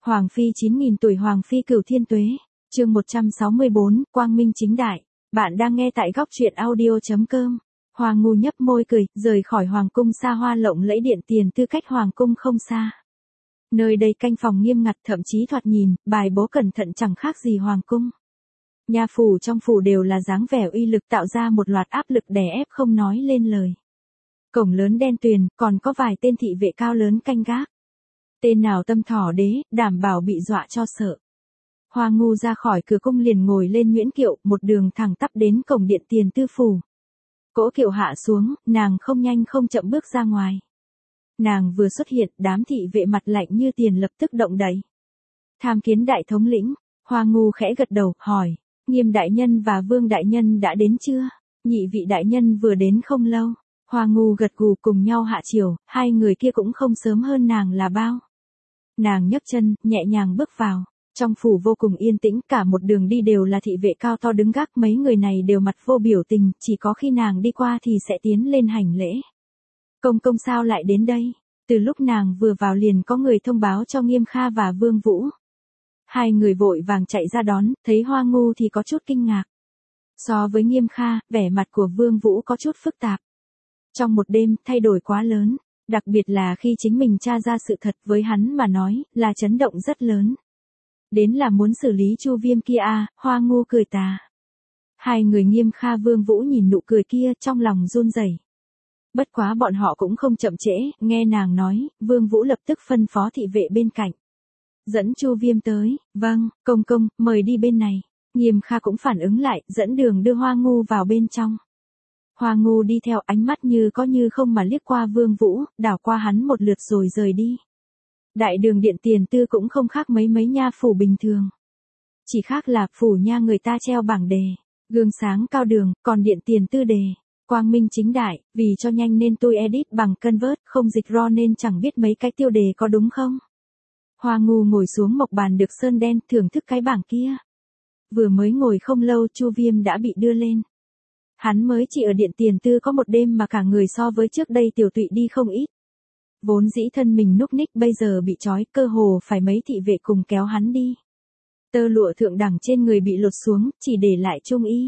Hoàng phi 9.000 tuổi Hoàng phi cửu thiên tuế. Chương 164, Quang Minh chính đại. Bạn đang nghe tại góc truyện audio.com. Hoàng Ngu nhấp môi cười, rời khỏi hoàng cung xa hoa lộng lẫy điện tiền tư cách hoàng cung không xa. Nơi đây canh phòng nghiêm ngặt, thậm chí thoạt nhìn, bài bố cẩn thận chẳng khác gì hoàng cung. Nha phủ trong phủ đều là dáng vẻ uy lực, tạo ra một loạt áp lực đè ép không nói lên lời. Cổng lớn đen tuyền, còn có vài tên thị vệ cao lớn canh gác. Tên nào tâm thỏ đế, đảm bảo bị dọa cho sợ. Hoàng Ngu ra khỏi cửa cung liền ngồi lên nguyễn kiệu, một đường thẳng tắp đến cổng điện tiền tư phủ. Cỗ kiệu hạ xuống, nàng không nhanh không chậm bước ra ngoài. Nàng vừa xuất hiện, đám thị vệ mặt lạnh như tiền lập tức động đậy. Tham kiến đại thống lĩnh. Hoàng Ngu khẽ gật đầu, hỏi, Nghiêm đại nhân và Vương đại nhân đã đến chưa? Nhị vị đại nhân vừa đến không lâu. Hoàng Ngu gật gù, cùng nhau hạ chiều, hai người kia cũng không sớm hơn nàng là bao. Nàng nhấc chân, nhẹ nhàng bước vào. Trong phủ vô cùng yên tĩnh, cả một đường đi đều là thị vệ cao to đứng gác, mấy người này đều mặt vô biểu tình, chỉ có khi nàng đi qua thì sẽ tiến lên hành lễ. Công công sao lại đến đây? Từ lúc nàng vừa vào liền có người thông báo cho Nghiêm Kha và Vương Vũ. Hai người vội vàng chạy ra đón, thấy Hoàng Ngu thì có chút kinh ngạc. So với Nghiêm Kha, vẻ mặt của Vương Vũ có chút phức tạp. Trong một đêm, thay đổi quá lớn, đặc biệt là khi chính mình tra ra sự thật, với hắn mà nói, là chấn động rất lớn. Đến là muốn xử lý Chu Viêm kia à, Hoàng Ngu cười tà. Hai người Nghiêm Kha Vương Vũ nhìn nụ cười kia, trong lòng run rẩy. Bất quá bọn họ cũng không chậm trễ, nghe nàng nói, Vương Vũ lập tức phân phó thị vệ bên cạnh. Dẫn Chu Viêm tới, vâng, công công, mời đi bên này. Nghiêm Kha cũng phản ứng lại, dẫn đường đưa Hoàng Ngu vào bên trong. Hoàng Ngu đi theo, ánh mắt như có như không mà liếc qua Vương Vũ, đảo qua hắn một lượt rồi rời đi. Đại đường điện tiền tư cũng không khác mấy nha phủ bình thường. Chỉ khác là phủ nha người ta treo bảng đề, gương sáng cao đường, còn điện tiền tư đề, quang minh chính đại, vì cho nhanh nên tôi edit bằng Canvas, không dịch raw nên chẳng biết mấy cái tiêu đề có đúng không. Hoàng Ngu ngồi xuống mộc bàn được sơn đen, thưởng thức cái bảng kia. Vừa mới ngồi không lâu Chu Viêm đã bị đưa lên. Hắn mới chỉ ở điện tiền tư có một đêm mà cả người so với trước đây tiểu tụy đi không ít. Vốn dĩ thân mình núc ních bây giờ bị trói, cơ hồ phải mấy thị vệ cùng kéo hắn đi. Tơ lụa thượng đẳng trên người bị lột xuống, chỉ để lại trung y.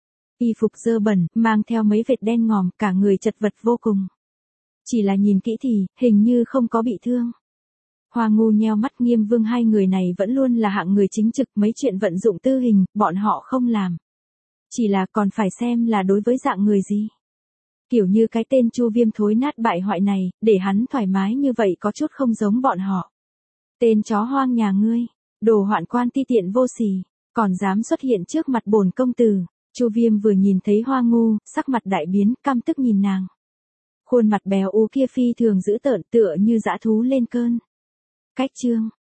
Y phục dơ bẩn, mang theo mấy vệt đen ngòm, cả người chật vật vô cùng. Chỉ là nhìn kỹ thì, hình như không có bị thương. Hoàng Ngu nheo mắt, Nghiêm Vương hai người này vẫn luôn là hạng người chính trực, mấy chuyện vận dụng tư hình, bọn họ không làm. Chỉ là còn phải xem là đối với dạng người gì. Kiểu như cái tên Chu Viêm thối nát bại hoại này, để hắn thoải mái như vậy có chút không giống bọn họ. Tên chó hoang nhà ngươi, đồ hoạn quan ti tiện vô sỉ, còn dám xuất hiện trước mặt bổn công tử. Chu Viêm vừa nhìn thấy Hoàng Ngu, sắc mặt đại biến, căm tức nhìn nàng. Khuôn mặt béo ú kia phi thường dữ tợn, tựa như dã thú lên cơn. Cách chương